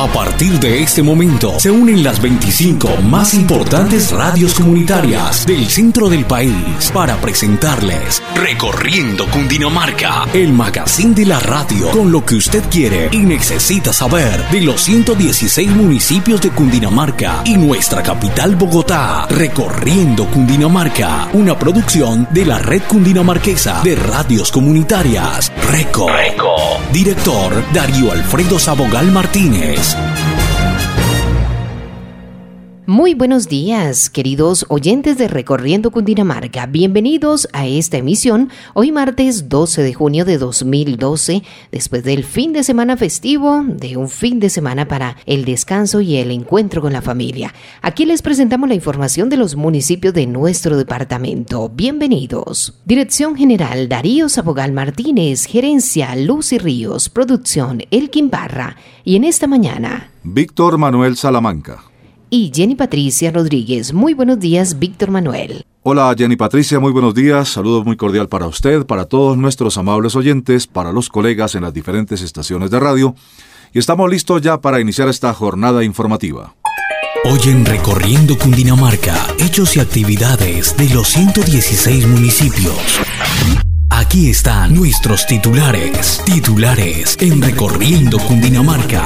A partir de este momento se unen las 25 más importantes radios comunitarias del centro del país para presentarles Recorriendo Cundinamarca, el magazine de la radio con lo que usted quiere y necesita saber de los 116 municipios de Cundinamarca y nuestra capital Bogotá. Recorriendo Cundinamarca, una producción de la Red Cundinamarquesa de Radios Comunitarias, RECO. Director Darío Alfredo Sabogal Martínez. Muy buenos días, queridos oyentes de Recorriendo Cundinamarca. Bienvenidos a esta emisión, hoy martes 12 de junio de 2012, después del fin de semana festivo, de un fin de semana para el descanso y el encuentro con la familia. Aquí les presentamos la información de los municipios de nuestro departamento. Bienvenidos. Dirección General Darío Sabogal Martínez, Gerencia Lucy Ríos, Producción Elkin Barra y en esta mañana Víctor Manuel Salamanca y Jenny Patricia Rodríguez. Muy buenos días, Víctor Manuel. Hola Jenny Patricia, muy buenos días. Saludo muy cordial para usted, para todos nuestros amables oyentes, para los colegas en las diferentes estaciones de radio. Y estamos listos ya para iniciar esta jornada informativa. Hoy en Recorriendo Cundinamarca, hechos y actividades de los 116 municipios. Aquí están nuestros titulares en Recorriendo Cundinamarca.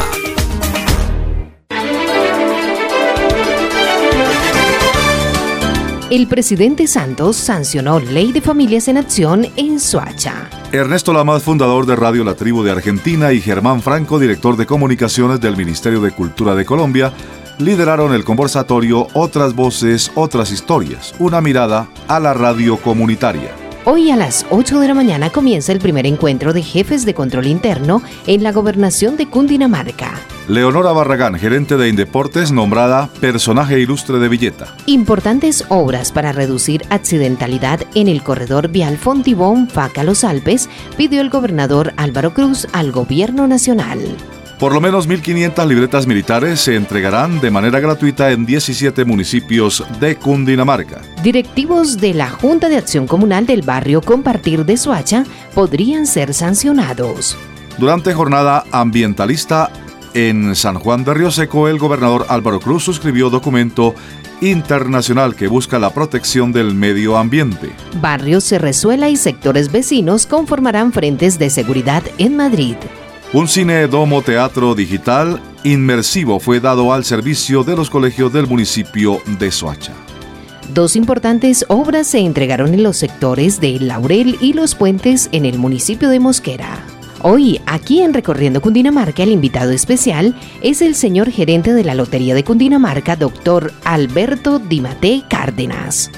El presidente Santos sancionó Ley de Familias en Acción en Soacha. Ernesto Lamas, fundador de Radio La Tribu de Argentina, y Germán Franco, director de comunicaciones del Ministerio de Cultura de Colombia, lideraron el conversatorio Otras Voces, Otras Historias, una mirada a la radio comunitaria. Hoy a las 8 de la mañana comienza el primer encuentro de jefes de control interno en la gobernación de Cundinamarca. Leonora Barragán, gerente de Indeportes, nombrada personaje ilustre de Villeta. Importantes obras para reducir accidentalidad en el corredor vial Fontibón-Faca Los Alpes, pidió el gobernador Álvaro Cruz al gobierno nacional. Por lo menos 1.500 libretas militares se entregarán de manera gratuita en 17 municipios de Cundinamarca. Directivos de la Junta de Acción Comunal del barrio Compartir de Soacha podrían ser sancionados. Durante jornada ambientalista en San Juan de Río Seco, el gobernador Álvaro Cruz suscribió documento internacional que busca la protección del medio ambiente. Barrios Cerrezuela y sectores vecinos conformarán frentes de seguridad en Madrid. Un cine domo teatro digital inmersivo fue dado al servicio de los colegios del municipio de Soacha. Dos importantes obras se entregaron en los sectores de Laurel y Los Puentes en el municipio de Mosquera. Hoy, aquí en Recorriendo Cundinamarca, el invitado especial es el señor gerente de la Lotería de Cundinamarca, doctor Alberto Dimate Cárdenas.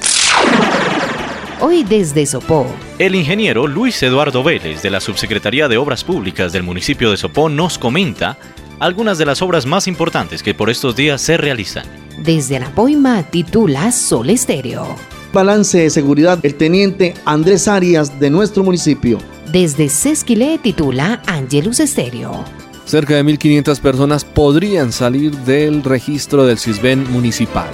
Hoy desde Sopó. El ingeniero Luis Eduardo Vélez, de la Subsecretaría de Obras Públicas del municipio de Sopó, nos comenta algunas de las obras más importantes que por estos días se realizan. Desde Anapoima titula Sol Estéreo. Balance de seguridad, el teniente Andrés Arias de nuestro municipio. Desde Sesquilé titula Angelus Estéreo. Cerca de 1.500 personas podrían salir del registro del CISBEN municipal.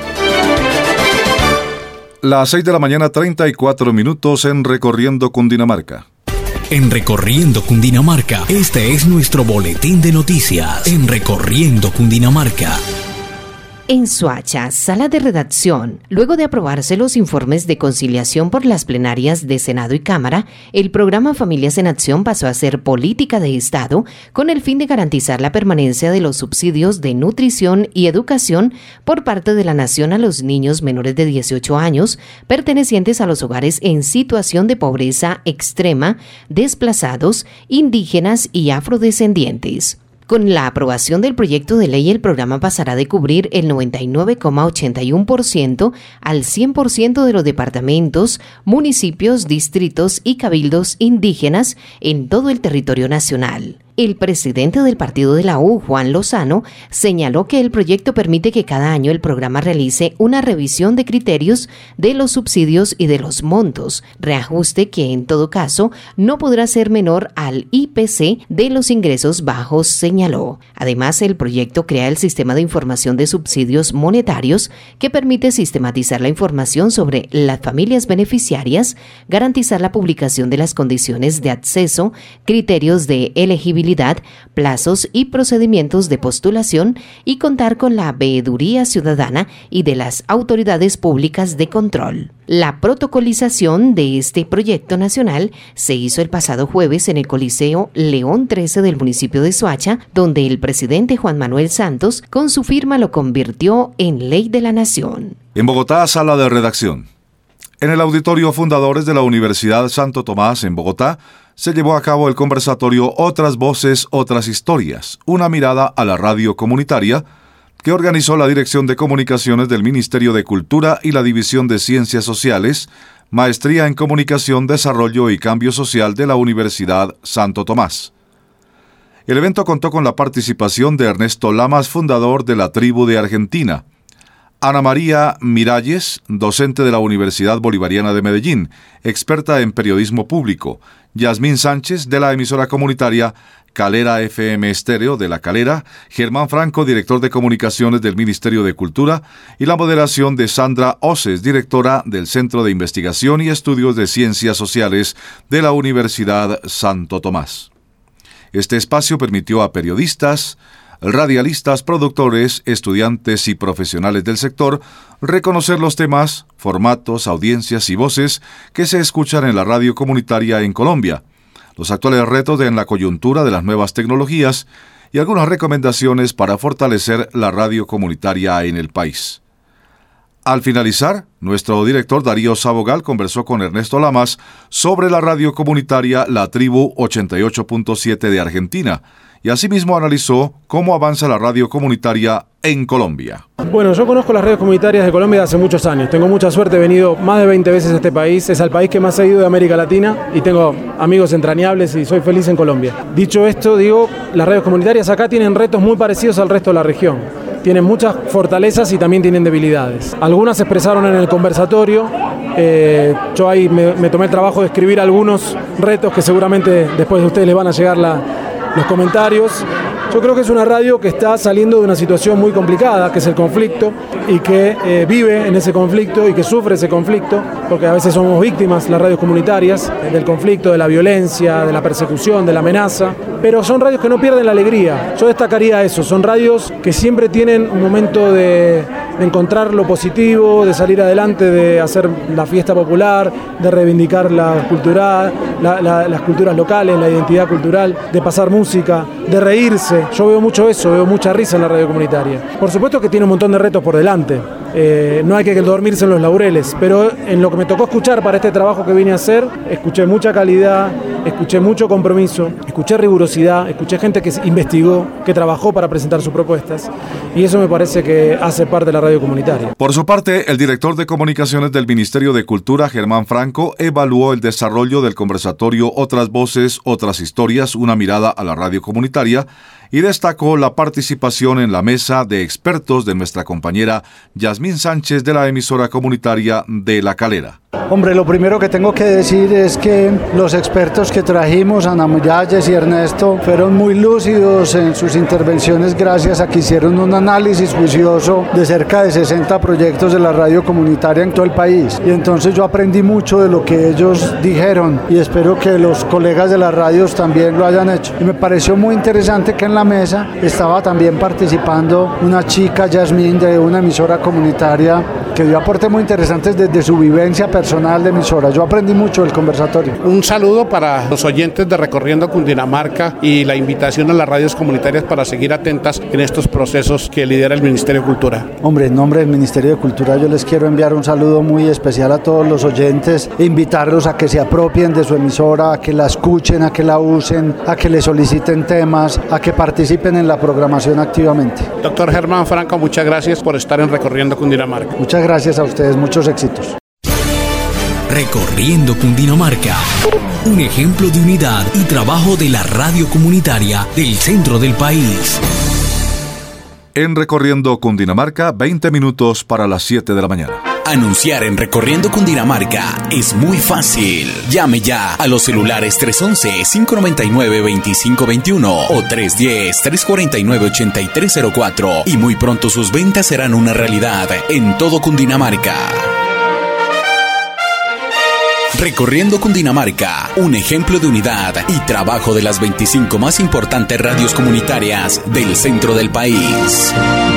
Las 6 de la mañana, 34 minutos en Recorriendo Cundinamarca. En Recorriendo Cundinamarca, este es nuestro boletín de noticias. En Recorriendo Cundinamarca. En Soacha, sala de redacción, luego de aprobarse los informes de conciliación por las plenarias de Senado y Cámara, el programa Familias en Acción pasó a ser política de Estado con el fin de garantizar la permanencia de los subsidios de nutrición y educación por parte de la Nación a los niños menores de 18 años pertenecientes a los hogares en situación de pobreza extrema, desplazados, indígenas y afrodescendientes. Con la aprobación del proyecto de ley, el programa pasará de cubrir el 99,81% al 100% de los departamentos, municipios, distritos y cabildos indígenas en todo el territorio nacional. El presidente del partido de la U, Juan Lozano, señaló que el proyecto permite que cada año el programa realice una revisión de criterios de los subsidios y de los montos, reajuste que en todo caso no podrá ser menor al IPC de los ingresos bajos, señaló. Además, el proyecto crea el sistema de información de subsidios monetarios que permite sistematizar la información sobre las familias beneficiarias, garantizar la publicación de las condiciones de acceso, criterios de elegibilidad elegibilidad, plazos y procedimientos de postulación y contar con la veeduría ciudadana y de las autoridades públicas de control. La protocolización de este proyecto nacional se hizo el pasado jueves en el Coliseo León 13 del municipio de Soacha, donde el presidente Juan Manuel Santos con su firma lo convirtió en ley de la nación. En Bogotá, sala de redacción. En el auditorio Fundadores de la Universidad Santo Tomás en Bogotá, se llevó a cabo el conversatorio Otras Voces, Otras Historias, una mirada a la radio comunitaria, que organizó la Dirección de Comunicaciones del Ministerio de Cultura y la División de Ciencias Sociales, Maestría en Comunicación, Desarrollo y Cambio Social de la Universidad Santo Tomás. El evento contó con la participación de Ernesto Lamas, fundador de la Tribu de Argentina, Ana María Miralles, docente de la Universidad Bolivariana de Medellín, experta en periodismo público, Yasmín Sánchez, de la emisora comunitaria Calera FM Estéreo de La Calera, Germán Franco, director de comunicaciones del Ministerio de Cultura, y la moderación de Sandra Oces, directora del Centro de Investigación y Estudios de Ciencias Sociales de la Universidad Santo Tomás. Este espacio permitió a periodistas, radialistas, productores, estudiantes y profesionales del sector reconocer los temas, formatos, audiencias y voces que se escuchan en la radio comunitaria en Colombia, los actuales retos en la coyuntura de las nuevas tecnologías y algunas recomendaciones para fortalecer la radio comunitaria en el país. Al finalizar, nuestro director Darío Sabogal conversó con Ernesto Lamas sobre la radio comunitaria La Tribu 88.7 de Argentina y asimismo analizó cómo avanza la radio comunitaria en Colombia. Bueno, yo conozco las radios comunitarias de Colombia hace muchos años. Tengo mucha suerte, he venido más de 20 veces a este país. Es el país que más he ido de América Latina y tengo amigos entrañables y soy feliz en Colombia. Dicho esto, digo, las radios comunitarias acá tienen retos muy parecidos al resto de la región. Tienen muchas fortalezas y también tienen debilidades. Algunas se expresaron en el conversatorio. Yo ahí me tomé el trabajo de escribir algunos retos que seguramente después de ustedes les van a llegar los comentarios. Yo creo que es una radio que está saliendo de una situación muy complicada, que es el conflicto, y que vive en ese conflicto y que sufre ese conflicto, porque a veces somos víctimas, las radios comunitarias, del conflicto, de la violencia, de la persecución, de la amenaza, pero son radios que no pierden la alegría. Yo destacaría eso, son radios que siempre tienen un momento de encontrar lo positivo, de salir adelante, de hacer la fiesta popular, de reivindicar la cultura, las culturas locales, la identidad cultural, de pasar música, de reírse. Yo veo mucho eso, veo mucha risa en la radio comunitaria. Por supuesto que tiene un montón de retos por delante. No hay que dormirse en los laureles, pero en lo que me tocó escuchar para este trabajo que vine a hacer, escuché mucha calidad, escuché mucho compromiso, escuché rigurosidad, escuché gente que investigó, que trabajó para presentar sus propuestas, y eso me parece que hace parte de la radio comunitaria. Por su parte, el director de comunicaciones del Ministerio de Cultura, Germán Franco, evaluó el desarrollo del conversatorio Otras Voces, Otras Historias, una mirada a la radio comunitaria, y destacó la participación en la mesa de expertos de nuestra compañera Yasmín Sánchez de la emisora comunitaria de La Calera. Hombre, lo primero que tengo que decir es que los expertos que trajimos, Ana Miralles y Ernesto, fueron muy lúcidos en sus intervenciones gracias a que hicieron un análisis juicioso de cerca de 60 proyectos de la radio comunitaria en todo el país. Y entonces yo aprendí mucho de lo que ellos dijeron y espero que los colegas de las radios también lo hayan hecho. Y me pareció muy interesante que en la mesa estaba también participando una chica, Yasmín, de una emisora comunitaria que dio aportes muy interesantes desde su vivencia personal de emisora. Yo aprendí mucho del conversatorio. Un saludo para los oyentes de Recorriendo Cundinamarca y la invitación a las radios comunitarias para seguir atentas en estos procesos que lidera el Ministerio de Cultura. Hombre, en nombre del Ministerio de Cultura yo les quiero enviar un saludo muy especial a todos los oyentes e invitarlos a que se apropien de su emisora, a que la escuchen, a que la usen, a que le soliciten temas, a que participen en la programación activamente. Doctor Germán Franco, muchas gracias por estar en Recorriendo Cundinamarca. Muchas gracias a ustedes, muchos éxitos. Recorriendo Cundinamarca, un ejemplo de unidad y trabajo de la radio comunitaria del centro del país. En Recorriendo Cundinamarca, 20 minutos para las 7 de la mañana. Anunciar en Recorriendo Cundinamarca es muy fácil. Llame ya a los celulares 311-599-2521 o 310-349-8304 y muy pronto sus ventas serán una realidad en todo Cundinamarca. Recorriendo Cundinamarca, un ejemplo de unidad y trabajo de las 25 más importantes radios comunitarias del centro del país.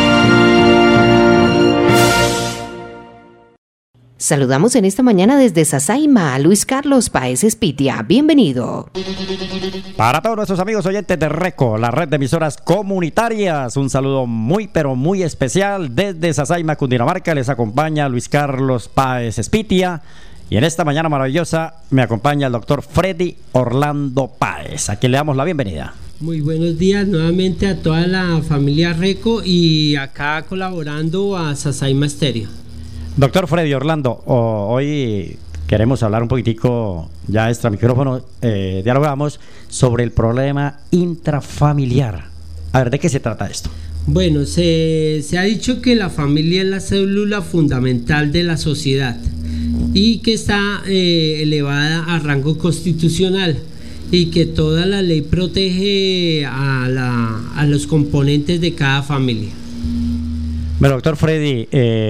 Saludamos en esta mañana desde Sasaima a Luis Carlos Páez Espitia. Bienvenido. Para todos nuestros amigos oyentes de RECO, la red de emisoras comunitarias, un saludo muy pero muy especial desde Sasaima, Cundinamarca. Les acompaña Luis Carlos Páez Espitia. Y en esta mañana maravillosa me acompaña el doctor Freddy Orlando Páez, a quien le damos la bienvenida. Muy buenos días nuevamente a toda la familia RECO y acá colaborando a Sasaima Estéreo. Doctor Freddy Orlando, hoy queremos hablar un poquitico, ya extra micrófono, dialogamos sobre el problema intrafamiliar. A ver, ¿de qué se trata esto? Bueno, se ha dicho que la familia es la célula fundamental de la sociedad y que está elevada a rango constitucional y que toda la ley protege a los componentes de cada familia. Bueno, doctor Freddy,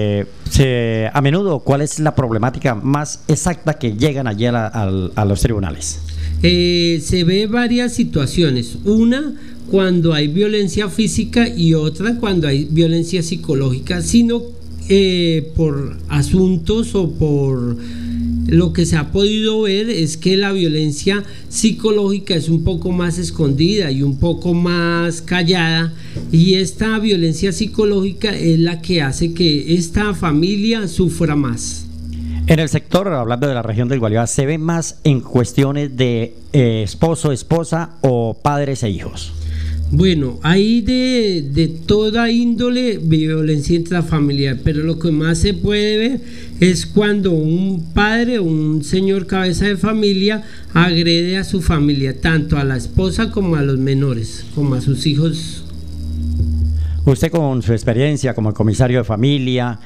a menudo, ¿cuál es la problemática más exacta que llegan allí a los tribunales? Se ve varias situaciones. Una, cuando hay violencia física, y otra cuando hay violencia psicológica, sino por asuntos o por lo que se ha podido ver es que la violencia psicológica es un poco más escondida y un poco más callada, y esta violencia psicológica es la que hace que esta familia sufra más. En el sector, hablando de la región del Gualibá, ¿se ve más en cuestiones de esposo, esposa o padres e hijos? Bueno, hay de toda índole violencia intrafamiliar, pero lo que más se puede ver es cuando un padre o un señor cabeza de familia agrede a su familia, tanto a la esposa como a los menores, como a sus hijos. Usted, con su experiencia como comisario de familia,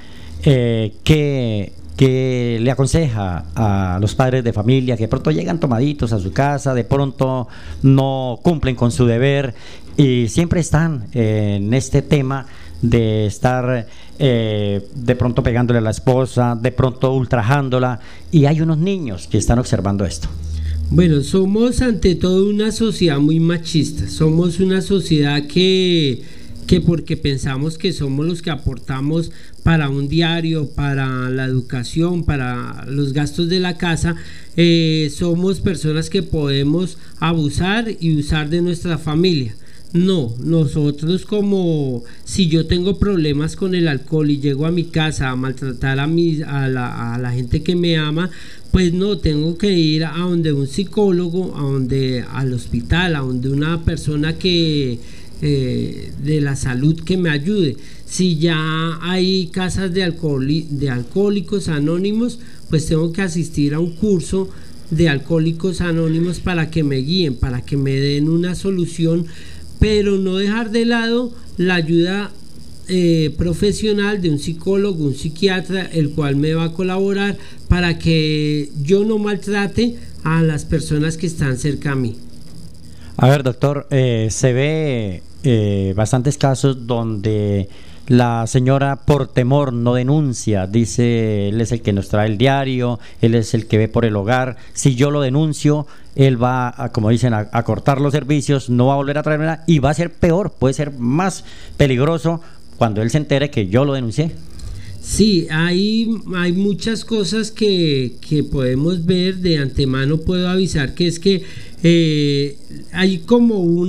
¿qué le aconseja a los padres de familia que de pronto llegan tomaditos a su casa, de pronto no cumplen con su deber y siempre están en este tema de estar de pronto pegándole a la esposa, de pronto ultrajándola, y hay unos niños que están observando esto? Bueno, somos ante todo una sociedad muy machista, somos una sociedad que porque pensamos que somos los que aportamos para un diario, para la educación, para los gastos de la casa, somos personas que podemos abusar y usar de nuestra familia. No, nosotros, como si yo tengo problemas con el alcohol y llego a mi casa a maltratar a la gente que me ama, pues no, tengo que ir a donde un psicólogo, al hospital, a donde una persona que de la salud que me ayude. Si ya hay casas de alcohólicos anónimos, pues tengo que asistir a un curso de alcohólicos anónimos para que me guíen, para que me den una solución, pero no dejar de lado la ayuda profesional de un psicólogo, un psiquiatra, el cual me va a colaborar para que yo no maltrate a las personas que están cerca a mí. A ver, doctor, se ve bastantes casos donde la señora por temor no denuncia, dice: él es el que nos trae el diario, él es el que ve por el hogar, si yo lo denuncio, él va a, como dicen, a cortar los servicios, no va a volver a traerme nada, y va a ser peor, puede ser más peligroso cuando él se entere que yo lo denuncié. Sí, hay muchas cosas que podemos ver. De antemano puedo avisar que es que hay como un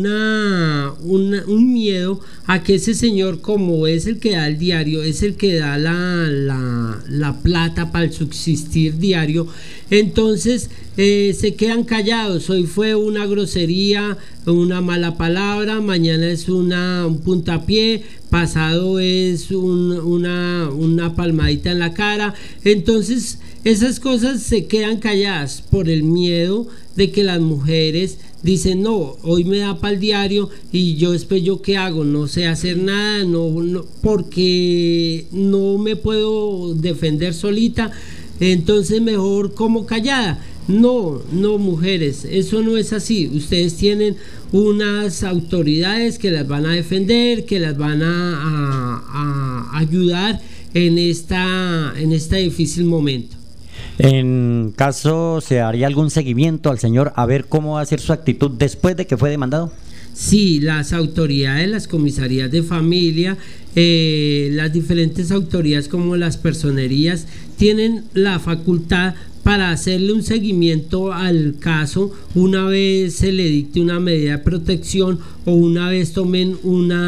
miedo a que ese señor, como es el que da el diario, es el que da la plata para el subsistir diario, entonces se quedan callados. Hoy fue una grosería, una mala palabra, mañana es un puntapié, pasado es una palmadita en la cara. Entonces esas cosas se quedan calladas por el miedo de que las mujeres dicen: no, hoy me da para el diario y yo después, ¿yo qué hago? No sé hacer nada, no, porque no me puedo defender solita, entonces mejor como callada. No, mujeres, eso no es así. Ustedes tienen unas autoridades que las van a defender, que las van a ayudar en este difícil momento. En caso, ¿se haría algún seguimiento al señor a ver cómo va a ser su actitud después de que fue demandado? Sí, las autoridades, las comisarías de familia, las diferentes autoridades como las personerías tienen la facultad para hacerle un seguimiento al caso una vez se le dicte una medida de protección o una vez tomen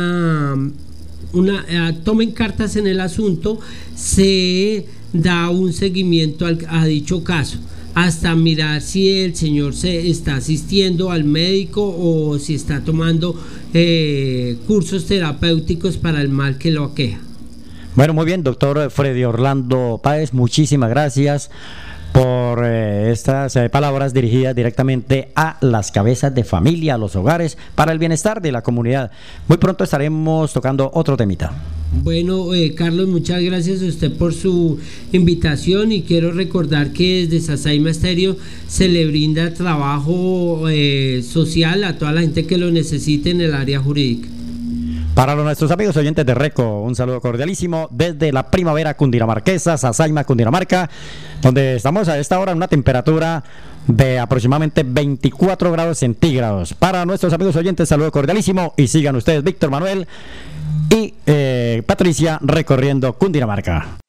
tomen cartas en el asunto, se da un seguimiento a dicho caso, hasta mirar si el señor se está asistiendo al médico o si está tomando cursos terapéuticos para el mal que lo aqueja. Bueno, muy bien, doctor Freddy Orlando Páez, muchísimas gracias por estas palabras dirigidas directamente a las cabezas de familia, a los hogares, para el bienestar de la comunidad. Muy pronto estaremos tocando otro temita. Bueno, Carlos, muchas gracias a usted por su invitación y quiero recordar que desde Sasaima Estéreo se le brinda trabajo social a toda la gente que lo necesite en el área jurídica. Para nuestros amigos oyentes de RECO, un saludo cordialísimo desde la primavera cundinamarquesa, Sasaima, Cundinamarca, donde estamos a esta hora en una temperatura de aproximadamente 24 grados centígrados. Para nuestros amigos oyentes, saludo cordialísimo y sigan ustedes, Víctor Manuel y Patricia, recorriendo Cundinamarca.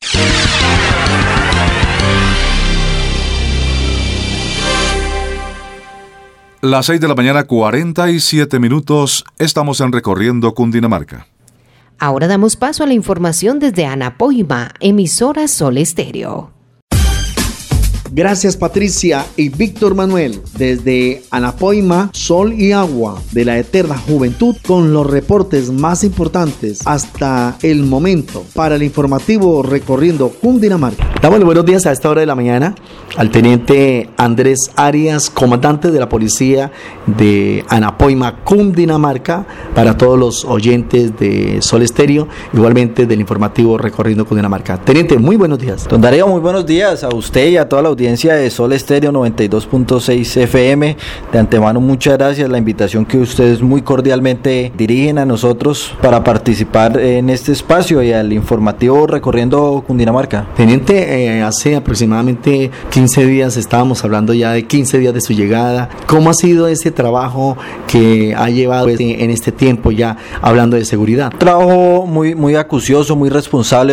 Las 6 de la mañana, 47 minutos, estamos en Recorriendo Cundinamarca. Ahora damos paso a la información desde Anapoima, emisora Sol Estéreo. Gracias Patricia y Víctor Manuel, desde Anapoima, Sol y Agua de la Eterna Juventud, con los reportes más importantes hasta el momento para el informativo Recorriendo Cundinamarca. Damos los buenos días a esta hora de la mañana al teniente Andrés Arias, comandante de la policía de Anapoima, Cundinamarca, para todos los oyentes de Sol Estéreo, igualmente del informativo Recorriendo Cundinamarca. Teniente, muy buenos días. Don Darío, muy buenos días a usted y a toda la audiencia de Sol Estéreo 92.6 FM. De antemano, muchas gracias. La invitación que ustedes muy cordialmente dirigen a nosotros para participar en este espacio y al informativo Recorriendo Cundinamarca. Teniente, hace aproximadamente 15 días estábamos hablando ya de 15 días de su llegada. ¿Cómo ha sido ese trabajo que ha llevado en este tiempo ya hablando de seguridad? Un trabajo muy acucioso, muy responsable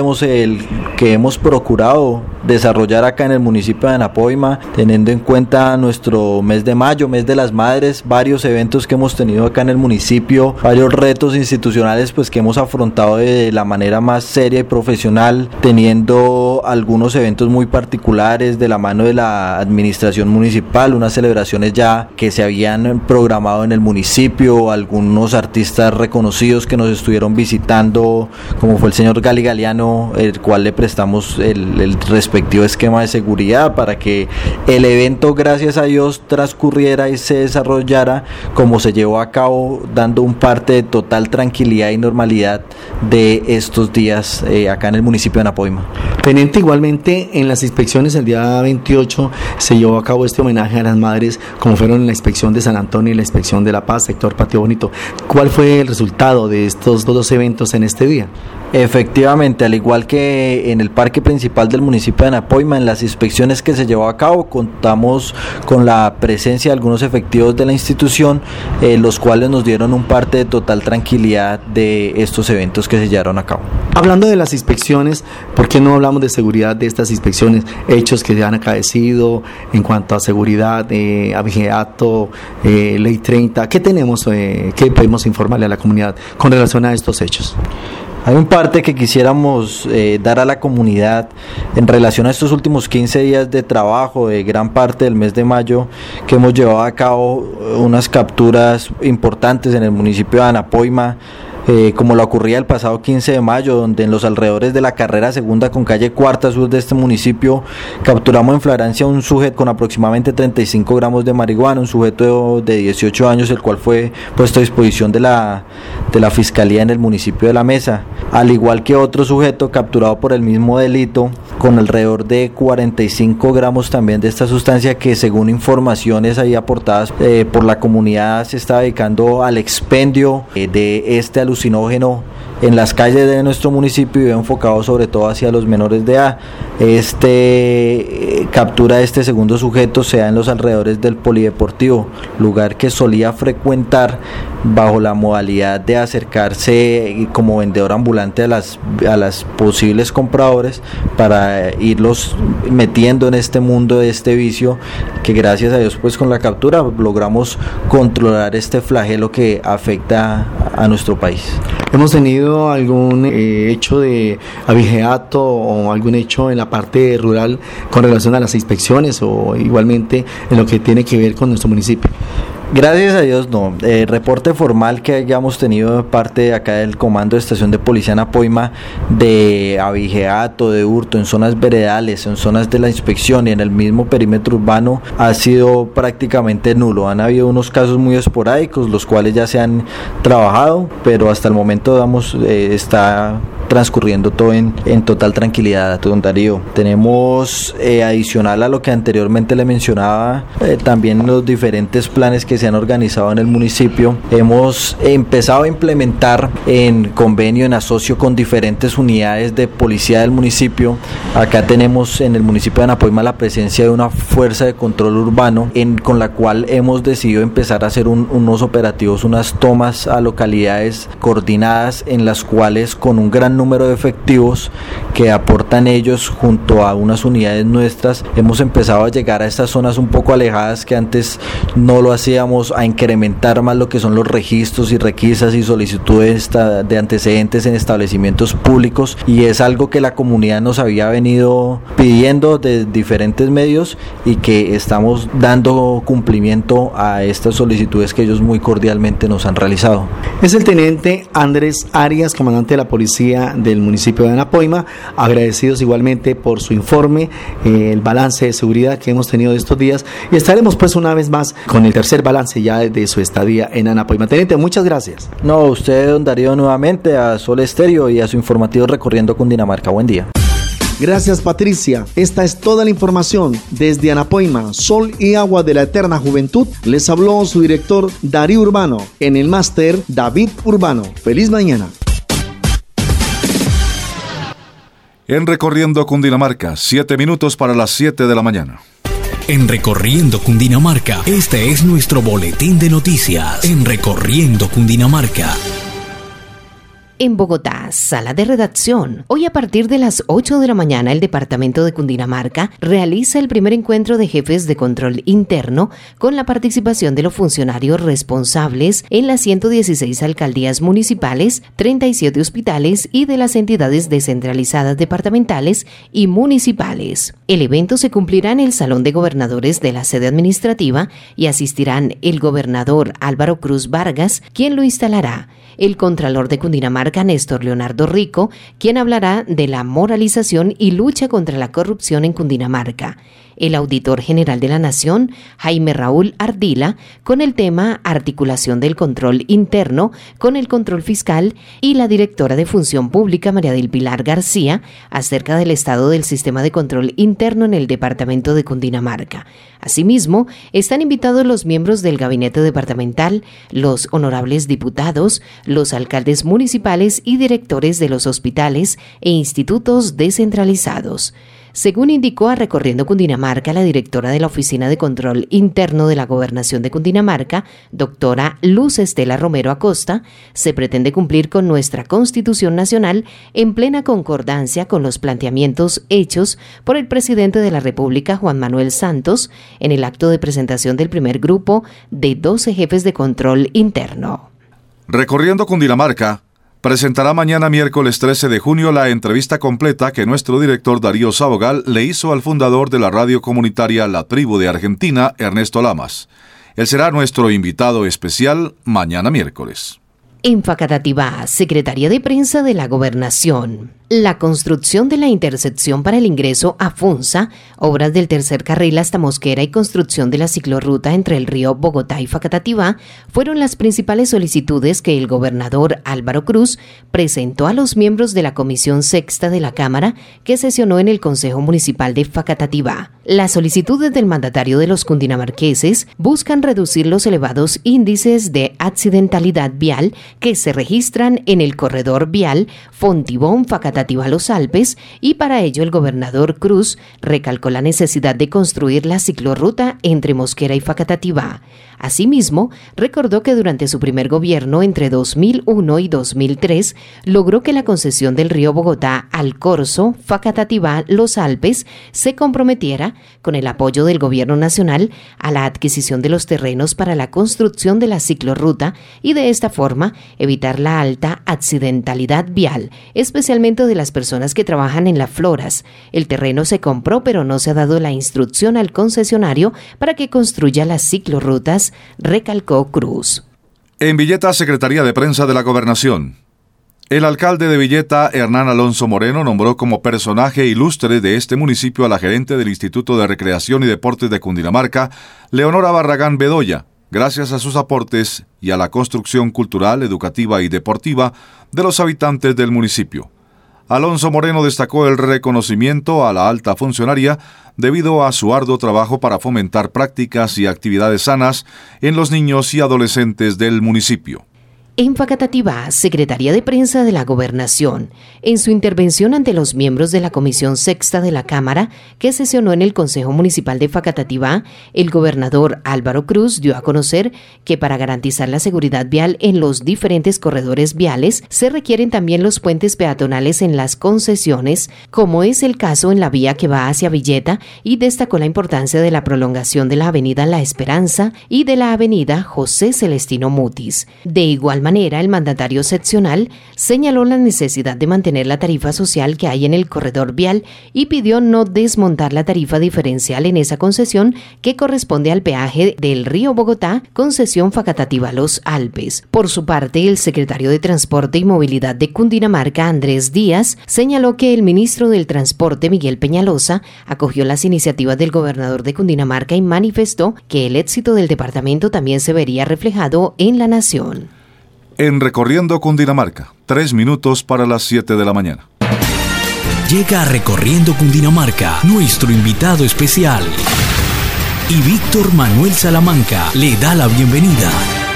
que hemos procurado desarrollar acá en el municipio de Anapoima, teniendo en cuenta nuestro mes de mayo, mes de las madres, varios eventos que hemos tenido acá en el municipio, varios retos institucionales pues que hemos afrontado de la manera más seria y profesional, teniendo algunos eventos muy particulares de la mano de la administración municipal, unas celebraciones ya que se habían programado en el municipio, algunos artistas reconocidos que nos estuvieron visitando, como fue el señor Gali Galeano, el cual le prestamos el respectivo esquema de seguridad para que el evento, gracias a Dios, transcurriera y se desarrollara como se llevó a cabo, dando un parte de total tranquilidad y normalidad de estos días acá en el municipio de Anapoima. Teniente, igualmente en las inspecciones el día 28 se llevó a cabo este homenaje a las madres, como fueron la inspección de San Antonio y la inspección de La Paz, sector Patio Bonito. ¿Cuál fue el resultado de estos dos eventos en este día? Efectivamente, al igual que en el parque principal del municipio de Anapoima, en las inspecciones que se llevó a cabo, contamos con la presencia de algunos efectivos de la institución, los cuales nos dieron un parte de total tranquilidad de estos eventos que se llevaron a cabo. Hablando de las inspecciones, ¿por qué no hablamos de seguridad de estas inspecciones? Hechos que se han acaecido en cuanto a seguridad, abigeato, ley 30, ¿qué tenemos, qué podemos informarle a la comunidad con relación a estos hechos? Hay un parte que quisiéramos dar a la comunidad en relación a estos últimos 15 días de trabajo, de gran parte del mes de mayo, que hemos llevado a cabo unas capturas importantes en el municipio de Anapoima, como lo ocurría el pasado 15 de mayo, donde en los alrededores de la carrera segunda con calle cuarta sur de este municipio capturamos en flagrancia un sujeto con aproximadamente 35 gramos de marihuana, un sujeto de 18 años, el cual fue puesto a disposición de la Fiscalía en el municipio de La Mesa. al igual que otro sujeto capturado por el mismo delito con alrededor de 45 gramos también de esta sustancia que, según informaciones ahí aportadas por la comunidad, se está dedicando al expendio de este alucinógeno en las calles de nuestro municipio y enfocado sobre todo hacia los menores de edad. Captura de este segundo sujeto se da en los alrededores del polideportivo, lugar que solía frecuentar bajo la modalidad de acercarse como vendedor ambulante a las posibles compradores para irlos metiendo en este mundo de este vicio, que gracias a Dios pues con la captura logramos controlar este flagelo que afecta a nuestro país. ¿Hemos tenido algún hecho de abigeato o algún hecho en la parte rural con relación a las inspecciones o igualmente en lo que tiene que ver con nuestro municipio? Gracias a Dios no. Reporte formal que hayamos tenido de parte de acá del Comando de Estación de Policía Anapoima de abigeato, de hurto en zonas veredales, en zonas de la inspección y en el mismo perímetro urbano ha sido prácticamente nulo. Han habido unos casos muy esporádicos, los cuales ya se han trabajado, pero hasta el momento está transcurriendo todo en total tranquilidad, don Darío. Tenemos adicional a lo que anteriormente le mencionaba, también los diferentes planes que se han organizado en el municipio. Hemos empezado a implementar en convenio, en asocio con diferentes unidades de policía del municipio. Acá tenemos en el municipio de Anapoima la presencia de una fuerza de control urbano con la cual hemos decidido empezar a hacer unos operativos, unas tomas a localidades coordinadas en las cuales con un gran número de efectivos que aportan ellos junto a unas unidades nuestras hemos empezado a llegar a estas zonas un poco alejadas que antes no lo hacíamos, a incrementar más lo que son los registros y requisas y solicitudes de antecedentes en establecimientos públicos, y es algo que la comunidad nos había venido pidiendo de diferentes medios y que estamos dando cumplimiento a estas solicitudes que ellos muy cordialmente nos han realizado. Es el teniente Andrés Arias, comandante de la policía del municipio de Anapoima, agradecidos igualmente por su informe, el balance de seguridad que hemos tenido de estos días, y estaremos pues una vez más con el tercer balance ya de su estadía en Anapoima. Teniente, muchas gracias. No, usted, don Darío, nuevamente a Sol Estéreo y a su informativo Recorriendo Cundinamarca. Buen día. Gracias, Patricia. Esta es toda la información desde Anapoima, Sol y Agua de la Eterna Juventud. Les habló su director Darío Urbano, en el máster David Urbano. Feliz mañana. En Recorriendo Cundinamarca, 7 minutos para las 7 de la mañana. En Recorriendo Cundinamarca, este es nuestro boletín de noticias. En Recorriendo Cundinamarca. En Bogotá, sala de redacción. Hoy a partir de las 8 de la mañana, el departamento de Cundinamarca realiza el primer encuentro de jefes de control interno con la participación de los funcionarios responsables en las 116 alcaldías municipales, 37 hospitales y de las entidades descentralizadas departamentales y municipales. El evento se cumplirá en el Salón de Gobernadores de la sede administrativa y asistirán el gobernador Álvaro Cruz Vargas, quien lo instalará, el contralor de Cundinamarca, Néstor Leonardo Rico, quien hablará de la moralización y lucha contra la corrupción en Cundinamarca, el auditor general de la Nación, Jaime Raúl Ardila, con el tema articulación del control interno con el control fiscal, y la directora de Función Pública, María del Pilar García, acerca del estado del sistema de control interno en el departamento de Cundinamarca. Asimismo, están invitados los miembros del gabinete departamental, los honorables diputados, los alcaldes municipales y directores de los hospitales e institutos descentralizados. Según indicó a Recorriendo Cundinamarca la directora de la Oficina de Control Interno de la Gobernación de Cundinamarca, doctora Luz Estela Romero Acosta, se pretende cumplir con nuestra Constitución Nacional en plena concordancia con los planteamientos hechos por el presidente de la República, Juan Manuel Santos, en el acto de presentación del primer grupo de 12 jefes de control interno. Recorriendo Cundinamarca presentará mañana miércoles 13 de junio la entrevista completa que nuestro director Darío Sabogal le hizo al fundador de la radio comunitaria La Tribu de Argentina, Ernesto Lamas. Él será nuestro invitado especial mañana miércoles. En Facatativá, Secretaría de Prensa de la Gobernación. La construcción de la intersección para el ingreso a Funza, obras del tercer carril hasta Mosquera y construcción de la ciclorruta entre el río Bogotá y Facatativá fueron las principales solicitudes que el gobernador Álvaro Cruz presentó a los miembros de la Comisión Sexta de la Cámara que sesionó en el Consejo Municipal de Facatativá. Las solicitudes del mandatario de los cundinamarqueses buscan reducir los elevados índices de accidentalidad vial que se registran en el corredor vial Fontibón-Facatativá Los Alpes, y para ello el gobernador Cruz recalcó la necesidad de construir la ciclorruta entre Mosquera y Facatativá. Asimismo, recordó que durante su primer gobierno entre 2001 y 2003 logró que la concesión del río Bogotá al Corso, Facatativá, Los Alpes se comprometiera con el apoyo del gobierno nacional a la adquisición de los terrenos para la construcción de la ciclorruta y de esta forma evitar la alta accidentalidad vial, especialmente de las personas que trabajan en las floras. El terreno se compró, pero no se ha dado la instrucción al concesionario para que construya las ciclorrutas, recalcó Cruz. En Villeta, Secretaría de Prensa de la Gobernación. El alcalde de Villeta, Hernán Alonso Moreno, nombró como personaje ilustre de este municipio a la gerente del Instituto de Recreación y Deportes de Cundinamarca, Leonora Barragán Bedoya, gracias a sus aportes y a la construcción cultural, educativa y deportiva de los habitantes del municipio. Alonso Moreno destacó el reconocimiento a la alta funcionaria debido a su arduo trabajo para fomentar prácticas y actividades sanas en los niños y adolescentes del municipio. En Facatativá, Secretaría de Prensa de la Gobernación, en su intervención ante los miembros de la Comisión Sexta de la Cámara, que sesionó en el Consejo Municipal de Facatativá, el gobernador Álvaro Cruz dio a conocer que para garantizar la seguridad vial en los diferentes corredores viales, se requieren también los puentes peatonales en las concesiones, como es el caso en la vía que va hacia Villeta, y destacó la importancia de la prolongación de la avenida La Esperanza y de la avenida José Celestino Mutis. De igual manera, el mandatario seccional señaló la necesidad de mantener la tarifa social que hay en el corredor vial y pidió no desmontar la tarifa diferencial en esa concesión que corresponde al peaje del río Bogotá, concesión Facatativá Los Alpes. Por su parte, el secretario de Transporte y Movilidad de Cundinamarca, Andrés Díaz, señaló que el ministro del Transporte, Miguel Peñalosa, acogió las iniciativas del gobernador de Cundinamarca y manifestó que el éxito del departamento también se vería reflejado en la nación. En Recorriendo Cundinamarca, 3 minutos para las 7 de la mañana. Llega a Recorriendo Cundinamarca nuestro invitado especial. Y Víctor Manuel Salamanca le da la bienvenida.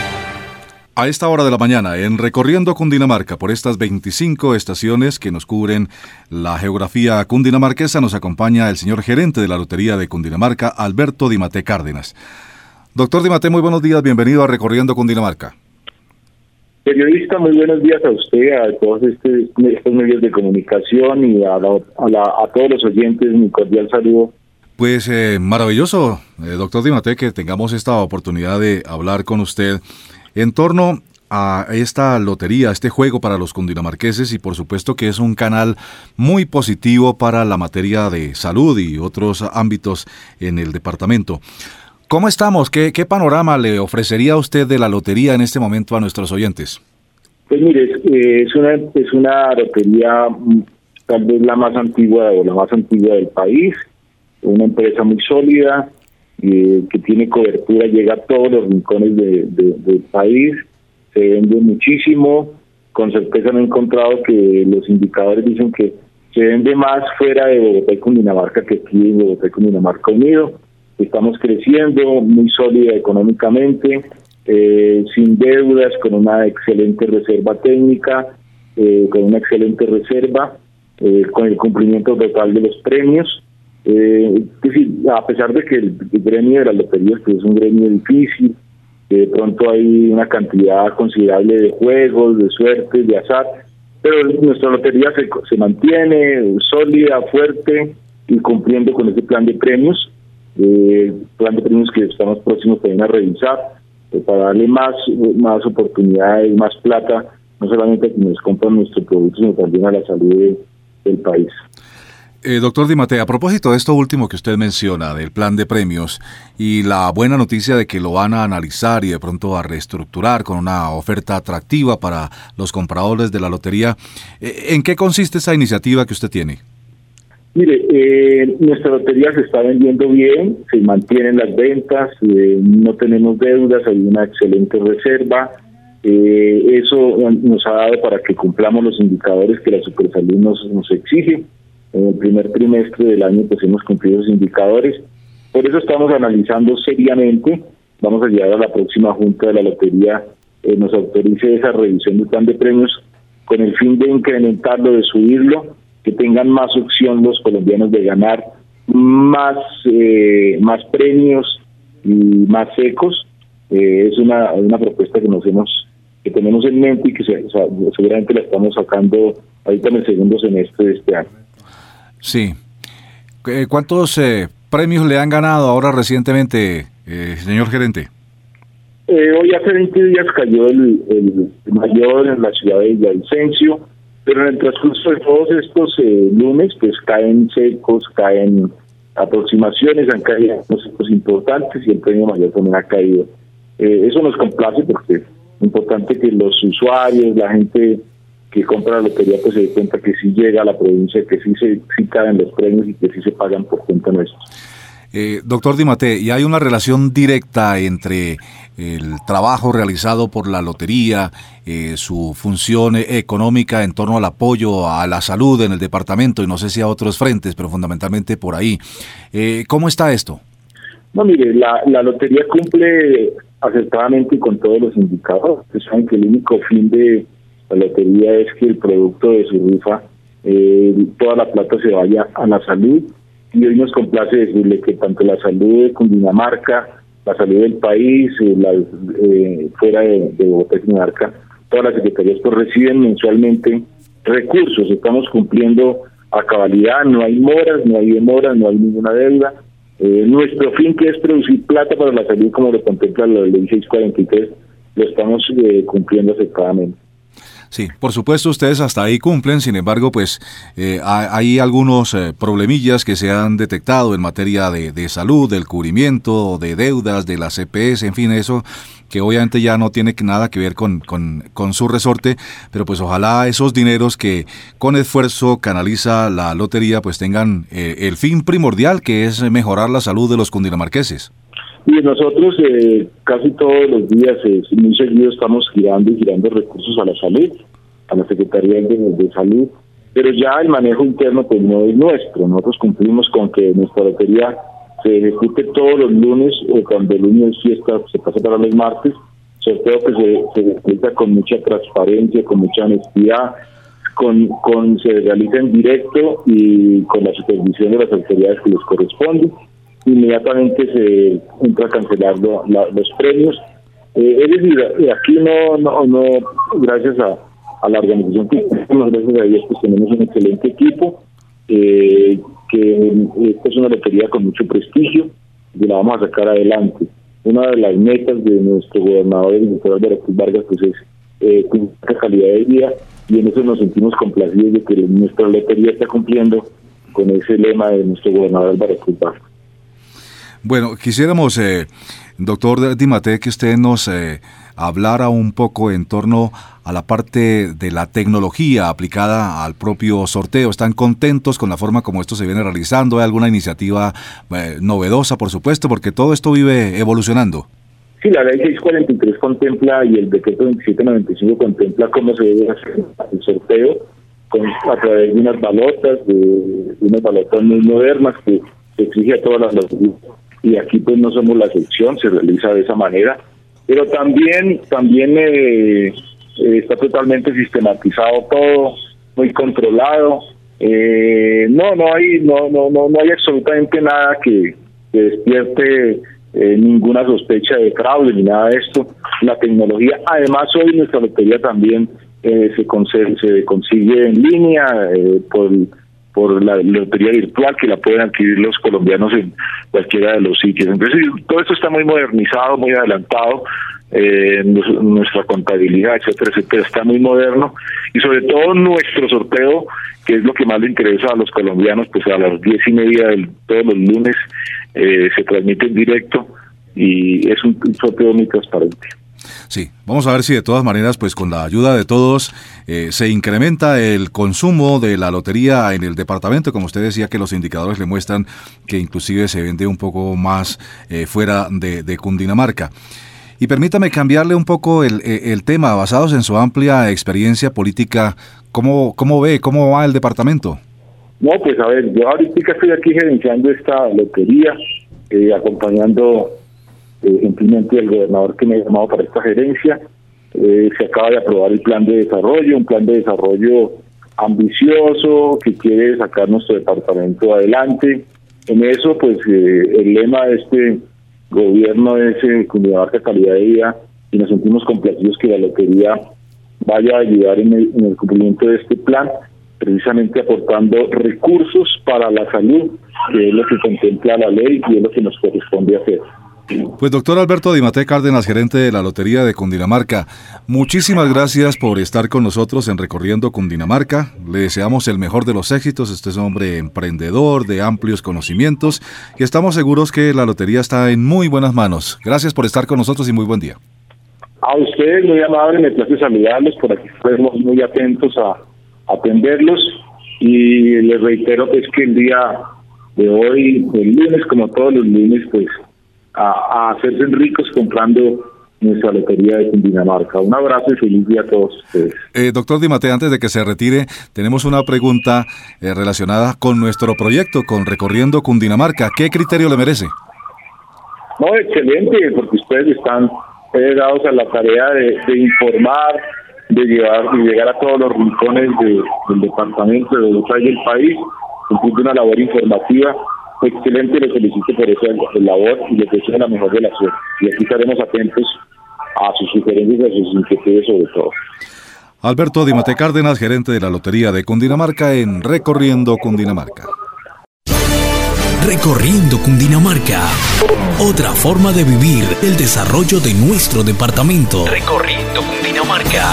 A esta hora de la mañana, en Recorriendo Cundinamarca, por estas 25 estaciones que nos cubren la geografía cundinamarquesa, nos acompaña el señor gerente de la Lotería de Cundinamarca, Alberto Di Maté Cárdenas. Doctor Di Maté, muy buenos días, bienvenido a Recorriendo Cundinamarca. Periodista, muy buenos días a usted, a todos estos medios de comunicación y a todos los oyentes, mi cordial saludo. Pues maravilloso, doctor Di Maté, que tengamos esta oportunidad de hablar con usted en torno a esta lotería, este juego para los cundinamarqueses, y por supuesto que es un canal muy positivo para la materia de salud y otros ámbitos en el departamento. ¿Cómo estamos? ¿Qué panorama le ofrecería usted de la lotería en este momento a nuestros oyentes? Pues mire, es una lotería tal vez la más antigua del país, una empresa muy sólida, que tiene cobertura, llega a todos los rincones del país, se vende muchísimo. Con certeza me he encontrado que los indicadores dicen que se vende más fuera de Bogotá y Cundinamarca que aquí en Bogotá y Cundinamarca unido. Estamos creciendo, muy sólida económicamente, sin deudas, con una excelente reserva técnica, con una excelente reserva, con el cumplimiento total de los premios. A pesar de que el gremio de las loterías pues, es un gremio difícil, de pronto hay una cantidad considerable de juegos, de suertes, de azar, pero nuestra lotería se mantiene sólida, fuerte y cumpliendo con ese plan de premios. Plan de premios que estamos próximos también a revisar para darle más oportunidades, más plata, no solamente a quienes compran nuestro producto, sino también a la salud del país. Doctor Di Matteo, a propósito de esto último que usted menciona, del plan de premios y la buena noticia de que lo van a analizar y de pronto a reestructurar con una oferta atractiva para los compradores de la lotería, ¿en qué consiste esa iniciativa que usted tiene? Mire, nuestra lotería se está vendiendo bien, se mantienen las ventas, no tenemos deudas, hay una excelente reserva. Eso nos ha dado para que cumplamos los indicadores que la Supersalud nos exige. En el primer trimestre del año pues hemos cumplido los indicadores. Por eso estamos analizando seriamente. Vamos a llegar a la próxima junta de la lotería, nos autorice esa revisión del plan de premios con el fin de incrementarlo, de subirlo, que tengan más opción los colombianos de ganar más premios y más secos. Es una propuesta que tenemos en mente y que seguramente la estamos sacando ahorita en el segundo semestre de este año. Sí. ¿Cuántos premios le han ganado ahora recientemente, señor gerente? Hoy hace 20 días cayó el mayor en la ciudad de Villavicencio, pero en el transcurso de todos estos lunes pues caen secos, caen aproximaciones, han caído unos secos importantes y el premio mayor también ha caído. Eso nos complace porque es importante que los usuarios, la gente que compra la lotería pues se dé cuenta que sí llega a la provincia, que sí caen los premios y que sí se pagan por cuenta nuestra. Doctor Di Matteo, ¿y hay una relación directa entre el trabajo realizado por la lotería, su función económica en torno al apoyo a la salud en el departamento y no sé si a otros frentes, pero fundamentalmente por ahí? ¿Cómo está esto? No, mire, la lotería cumple acertadamente con todos los indicadores. Ustedes saben que el único fin de la lotería es que el producto de su rifa, toda la plata se vaya a la salud, y hoy nos complace decirle que tanto la salud de Cundinamarca, la salud del país, fuera de Bogotá y Cundinamarca, todas las secretarías pues reciben mensualmente recursos. Estamos cumpliendo a cabalidad, no hay moras, no hay demoras, no hay ninguna deuda. Nuestro fin, que es producir plata para la salud, como lo contempla la ley 643, lo estamos cumpliendo acertadamente. Sí, por supuesto ustedes hasta ahí cumplen, sin embargo pues hay algunos problemillas que se han detectado en materia de salud, del cubrimiento, de deudas, de las EPS, en fin, eso que obviamente ya no tiene nada que ver con su resorte, pero pues ojalá esos dineros que con esfuerzo canaliza la lotería pues tengan el fin primordial, que es mejorar la salud de los cundinamarqueses. Y nosotros casi todos los días, muy seguido, estamos girando recursos a la salud, a la Secretaría de Salud, pero ya el manejo interno pues no es nuestro. Nosotros cumplimos con que nuestra lotería se ejecute todos los lunes, o cuando el lunes es fiesta se pasa para los martes, sorteo que se realiza con mucha transparencia, con mucha honestidad, se realiza en directo y con la supervisión de las autoridades que les corresponde. Inmediatamente se entra a cancelar los premios. Es decir, aquí no gracias a la organización que tenemos, gracias a Dios, pues tenemos un excelente equipo, que esta es una lotería con mucho prestigio y la vamos a sacar adelante. Una de las metas de nuestro gobernador, el doctor Álvaro Vargas, pues es la calidad de vida, y en eso nos sentimos complacidos de que nuestra lotería está cumpliendo con ese lema de nuestro gobernador Álvaro Vargas. Bueno, quisiéramos, doctor Di Matteo, que usted nos hablara un poco en torno a la parte de la tecnología aplicada al propio sorteo. ¿Están contentos con la forma como esto se viene realizando? ¿Hay alguna iniciativa novedosa, por supuesto, porque todo esto vive evolucionando? Sí, la ley 643 contempla y el decreto 2795 contempla cómo se debe hacer el sorteo a través de unas balotas, muy modernas que se exige a todas las loterías. Y aquí pues no somos la excepción, se realiza de esa manera, pero también está totalmente sistematizado todo, muy controlado. No hay absolutamente nada que despierte ninguna sospecha de fraude ni nada de esto. La tecnología, además hoy nuestra lotería también se consigue en línea por la lotería virtual, que la pueden adquirir los colombianos en cualquiera de los sitios. Entonces todo esto está muy modernizado, muy adelantado, nuestra contabilidad, etcétera, etcétera. Está muy moderno, y sobre todo nuestro sorteo, que es lo que más le interesa a los colombianos, pues a las 10:30 todos los lunes se transmite en directo, y es un sorteo muy transparente. Sí, vamos a ver si de todas maneras, pues con la ayuda de todos, se incrementa el consumo de la lotería en el departamento. Como usted decía, que los indicadores le muestran que inclusive se vende un poco más fuera de Cundinamarca. Y permítame cambiarle un poco el tema, basados en su amplia experiencia política, ¿cómo va el departamento? No, pues a ver, yo ahorita estoy aquí gerenciando esta lotería, acompañando gentilmente al gobernador que me ha llamado para esta gerencia. Se acaba de aprobar el plan de desarrollo, un plan de desarrollo ambicioso que quiere sacar nuestro departamento adelante. En eso, pues el lema de este gobierno es Cundinamarca calidad de vida, y nos sentimos complacidos que la lotería vaya a ayudar en el cumplimiento de este plan, precisamente aportando recursos para la salud, que es lo que contempla la ley y es lo que nos corresponde hacer. Pues doctor Alberto Dimaté Cárdenas, gerente de la Lotería de Cundinamarca, muchísimas gracias por estar con nosotros en Recorriendo Cundinamarca. Le deseamos el mejor de los éxitos. Este es un hombre emprendedor, de amplios conocimientos, y estamos seguros que la lotería está en muy buenas manos. Gracias por estar con nosotros y muy buen día. A ustedes, muy amable, me place saludarlos. Por aquí estamos muy atentos a atenderlos, y les reitero pues que el día de hoy, el lunes, como todos los lunes, pues a hacerse ricos comprando nuestra lotería de Cundinamarca. Un abrazo y feliz día a todos ustedes. Doctor Dimaté, antes de que se retire, tenemos una pregunta relacionada con nuestro proyecto, con Recorriendo Cundinamarca. ¿Qué criterio le merece? No, excelente, porque ustedes están dados a la tarea de informar, de llegar a todos los rincones del departamento, de Bogotá y del país, cumpliendo una labor informativa. Excelente, les felicito por esa labor y les deseo la mejor de la suerte. Y aquí estaremos atentos a sus sugerencias y a sus inquietudes sobre todo. Alberto Dimaté Cárdenas, gerente de la Lotería de Cundinamarca en Recorriendo Cundinamarca. Recorriendo Cundinamarca. Otra forma de vivir el desarrollo de nuestro departamento. Recorriendo Cundinamarca.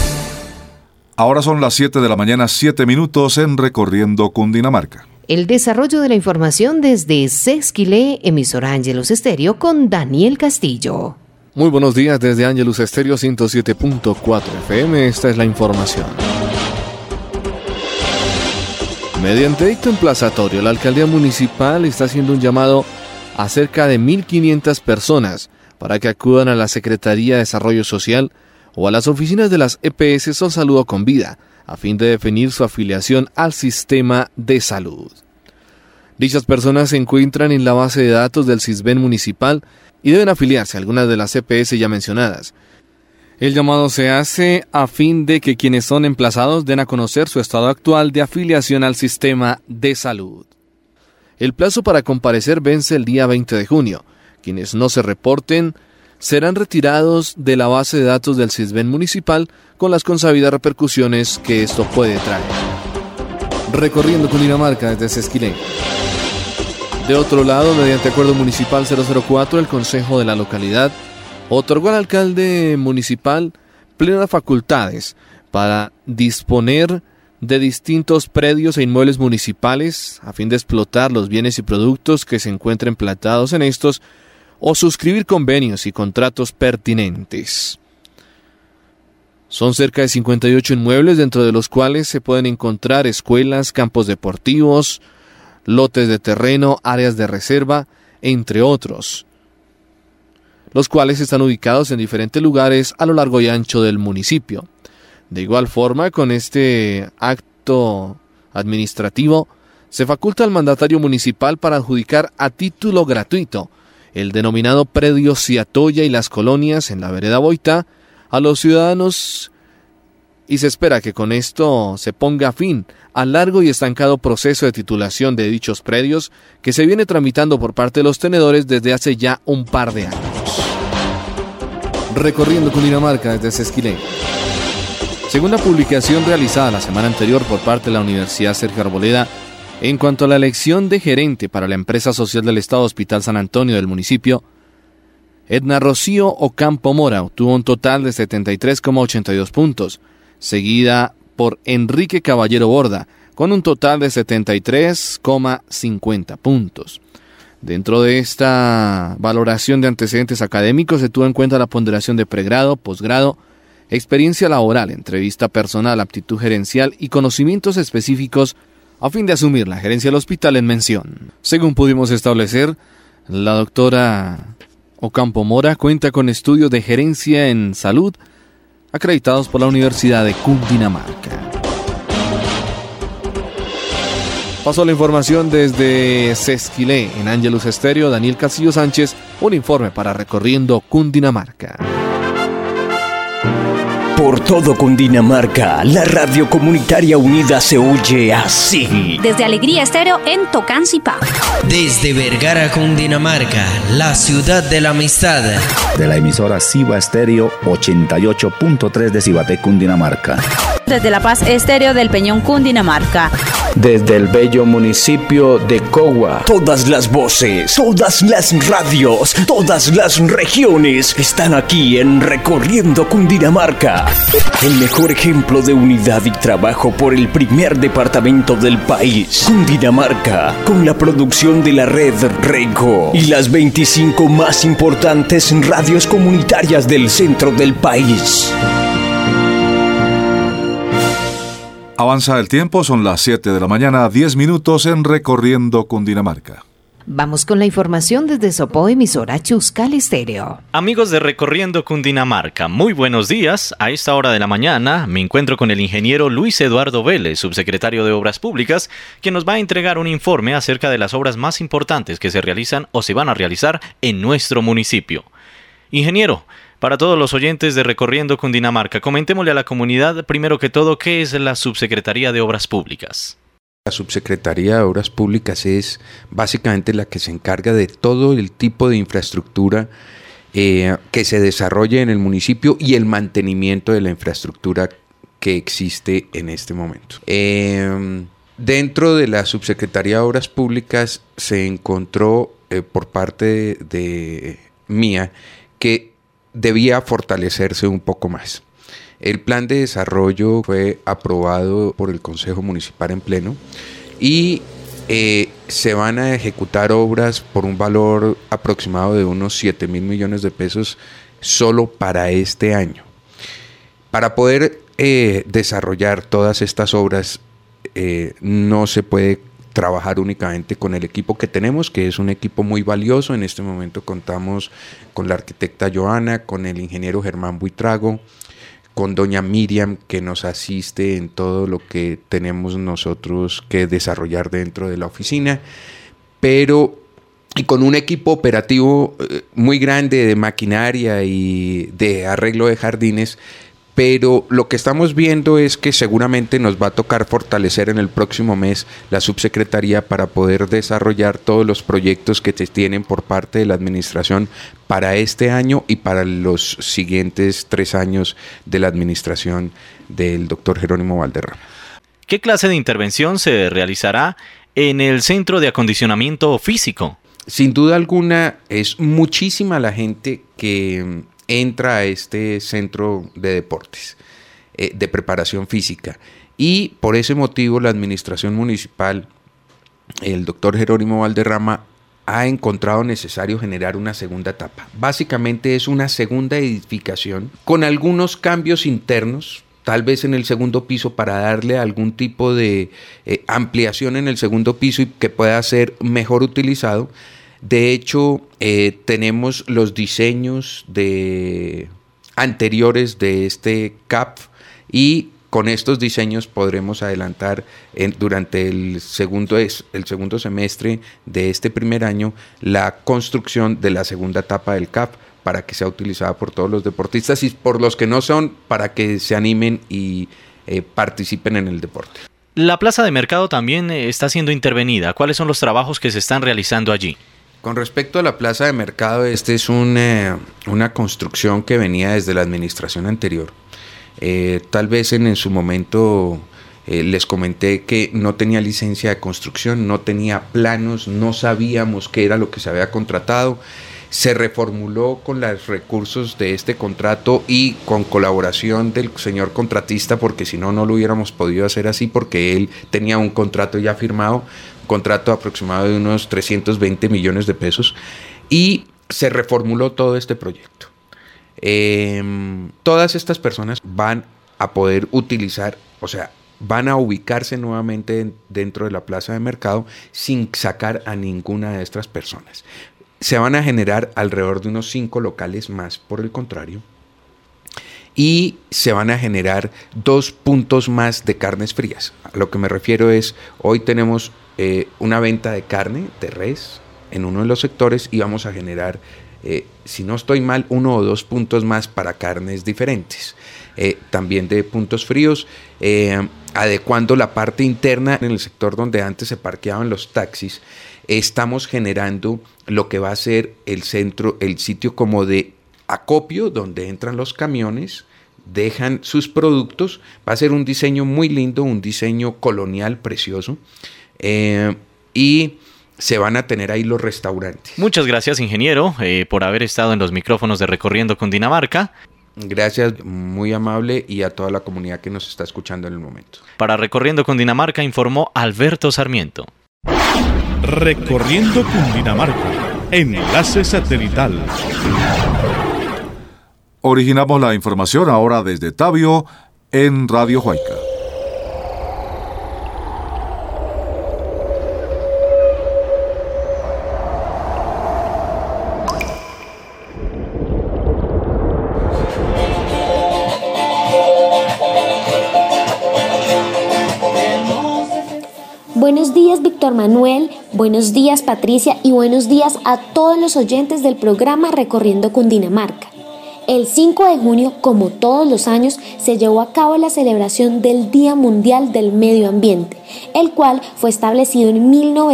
Ahora son las 7 de la mañana, 7 minutos en Recorriendo Cundinamarca. El desarrollo de la información desde Sesquilé, emisora Ángelus Estéreo, con Daniel Castillo. Muy buenos días desde Ángelus Estéreo 107.4 FM. Esta es la información. Mediante dicto emplazatorio, la alcaldía municipal está haciendo un llamado a cerca de 1.500 personas para que acudan a la Secretaría de Desarrollo Social o a las oficinas de las EPS o Salud o Convida, a fin de definir su afiliación al sistema de salud. Dichas personas se encuentran en la base de datos del CISBEN municipal y deben afiliarse a algunas de las EPS ya mencionadas. El llamado se hace a fin de que quienes son emplazados den a conocer su estado actual de afiliación al sistema de salud. El plazo para comparecer vence el día 20 de junio. Quienes no se reporten serán retirados de la base de datos del CISBEN municipal con las consabidas repercusiones que esto puede traer. Recorriendo Cundinamarca desde Sesquilé. De otro lado, mediante acuerdo municipal 004, el consejo de la localidad otorgó al alcalde municipal plenas facultades para disponer de distintos predios e inmuebles municipales a fin de explotar los bienes y productos que se encuentren plantados en estos o suscribir convenios y contratos pertinentes. Son cerca de 58 inmuebles, dentro de los cuales se pueden encontrar escuelas, campos deportivos, lotes de terreno, áreas de reserva, entre otros, los cuales están ubicados en diferentes lugares a lo largo y ancho del municipio. De igual forma, con este acto administrativo, se faculta al mandatario municipal para adjudicar a título gratuito el denominado predio Ciatoya y las colonias en la vereda Boitá a los ciudadanos, y se espera que con esto se ponga fin al largo y estancado proceso de titulación de dichos predios que se viene tramitando por parte de los tenedores desde hace ya un par de años. Recorriendo Cundinamarca desde Sesquilé. Según la publicación realizada la semana anterior por parte de la Universidad Sergio Arboleda, en cuanto a la elección de gerente para la empresa social del Estado Hospital San Antonio del municipio, Edna Rocío Ocampo Mora obtuvo un total de 73,82 puntos, seguida por Enrique Caballero Borda, con un total de 73,50 puntos. Dentro de esta valoración de antecedentes académicos se tuvo en cuenta la ponderación de pregrado, posgrado, experiencia laboral, entrevista personal, aptitud gerencial y conocimientos específicos a fin de asumir la gerencia del hospital en mención. Según pudimos establecer, la doctora Ocampo Mora cuenta con estudios de gerencia en salud acreditados por la Universidad de Cundinamarca. Pasó la información desde Sesquilé, en Ángelus Estéreo, Daniel Castillo Sánchez, un informe para Recorriendo Cundinamarca. Por todo Cundinamarca, la radio comunitaria unida se oye así. Desde Alegría Estéreo en Tocancipá. Desde Vergara, Cundinamarca, la ciudad de la amistad. De la emisora Ciba Estéreo 88.3 de Cibatec, Cundinamarca. Desde La Paz Estéreo del Peñón, Cundinamarca. Desde el bello municipio de Cogua. Todas las voces, todas las radios, todas las regiones están aquí en Recorriendo Cundinamarca. El mejor ejemplo de unidad y trabajo por el primer departamento del país, Cundinamarca, con la producción de la red Rego y las 25 más importantes radios comunitarias del centro del país. Avanza el tiempo, son las 7 de la mañana, 10 minutos en Recorriendo Cundinamarca. Vamos con la información desde Sopó, emisora Chuscal Estéreo. Amigos de Recorriendo Cundinamarca, muy buenos días. A esta hora de la mañana me encuentro con el ingeniero Luis Eduardo Vélez, subsecretario de Obras Públicas, quien nos va a entregar un informe acerca de las obras más importantes que se realizan o se van a realizar en nuestro municipio. Ingeniero, para todos los oyentes de Recorriendo Cundinamarca, comentémosle a la comunidad, primero que todo, ¿qué es la Subsecretaría de Obras Públicas? La Subsecretaría de Obras Públicas es básicamente la que se encarga de todo el tipo de infraestructura que se desarrolle en el municipio y el mantenimiento de la infraestructura que existe en este momento. Dentro de la Subsecretaría de Obras Públicas se encontró por parte de mía que debía fortalecerse un poco más. El plan de desarrollo fue aprobado por el Consejo Municipal en pleno y se van a ejecutar obras por un valor aproximado de unos 7.000 millones de pesos solo para este año. Para poder desarrollar todas estas obras no se puede trabajar únicamente con el equipo que tenemos, que es un equipo muy valioso. En este momento contamos con la arquitecta Joana, con el ingeniero Germán Buitrago, con doña Miriam, que nos asiste en todo lo que tenemos nosotros que desarrollar dentro de la oficina, y con un equipo operativo muy grande de maquinaria y de arreglo de jardines. Pero lo que estamos viendo es que seguramente nos va a tocar fortalecer en el próximo mes la subsecretaría para poder desarrollar todos los proyectos que se tienen por parte de la administración para este año y para los siguientes 3 años de la administración del doctor Jerónimo Valderrama. ¿Qué clase de intervención se realizará en el centro de acondicionamiento físico? Sin duda alguna, es muchísima la gente que entra a este centro de deportes, de preparación física, y por ese motivo la administración municipal, el doctor Jerónimo Valderrama, ha encontrado necesario generar una segunda etapa. Básicamente es una segunda edificación con algunos cambios internos, tal vez en el segundo piso para darle algún tipo de ampliación en el segundo piso y que pueda ser mejor utilizado. De hecho, tenemos los diseños anteriores de este CAP y con estos diseños podremos adelantar durante el segundo semestre de este primer año la construcción de la segunda etapa del CAP para que sea utilizada por todos los deportistas y por los que no son, para que se animen y participen en el deporte. La plaza de mercado también está siendo intervenida. ¿Cuáles son los trabajos que se están realizando allí? Con respecto a la plaza de mercado, esta es una construcción que venía desde la administración anterior. Tal vez en su momento les comenté que no tenía licencia de construcción, no tenía planos, no sabíamos qué era lo que se había contratado. se reformuló con los recursos de este contrato y con colaboración del señor contratista, porque si no, no lo hubiéramos podido hacer así, porque él tenía un contrato ya firmado, un contrato aproximado de unos 320 millones de pesos, y se reformuló todo este proyecto. Todas estas personas van a poder utilizar, o sea, van a ubicarse nuevamente dentro de la plaza de mercado sin sacar a ninguna de estas personas. Se van a generar alrededor de unos 5 locales más, por el contrario, y se van a generar 2 puntos más de carnes frías. A lo que me refiero es, hoy tenemos una venta de carne de res en uno de los sectores y vamos a generar, si no estoy mal, 1 o 2 puntos más para carnes diferentes. También de puntos fríos, adecuando la parte interna en el sector donde antes se parqueaban los taxis. Estamos generando lo que va a ser el centro, el sitio como de acopio, donde entran los camiones, dejan sus productos. Va a ser un diseño muy lindo, un diseño colonial precioso, y se van a tener ahí los restaurantes. Muchas gracias, ingeniero, por haber estado en los micrófonos de Recorriendo Cundinamarca. Gracias, muy amable, y a toda la comunidad que nos está escuchando en el momento. Para Recorriendo Cundinamarca informó Alberto Sarmiento. Recorriendo Cundinamarca, enlace satelital. Originamos la información ahora desde Tabio en Radio Huayca. Buenos días, Víctor Manuel, buenos días, Patricia, y buenos días a todos los oyentes del programa Recorriendo Cundinamarca. El 5 de junio, como todos los años, se llevó a cabo la celebración del Día Mundial del Medio Ambiente, el cual fue establecido en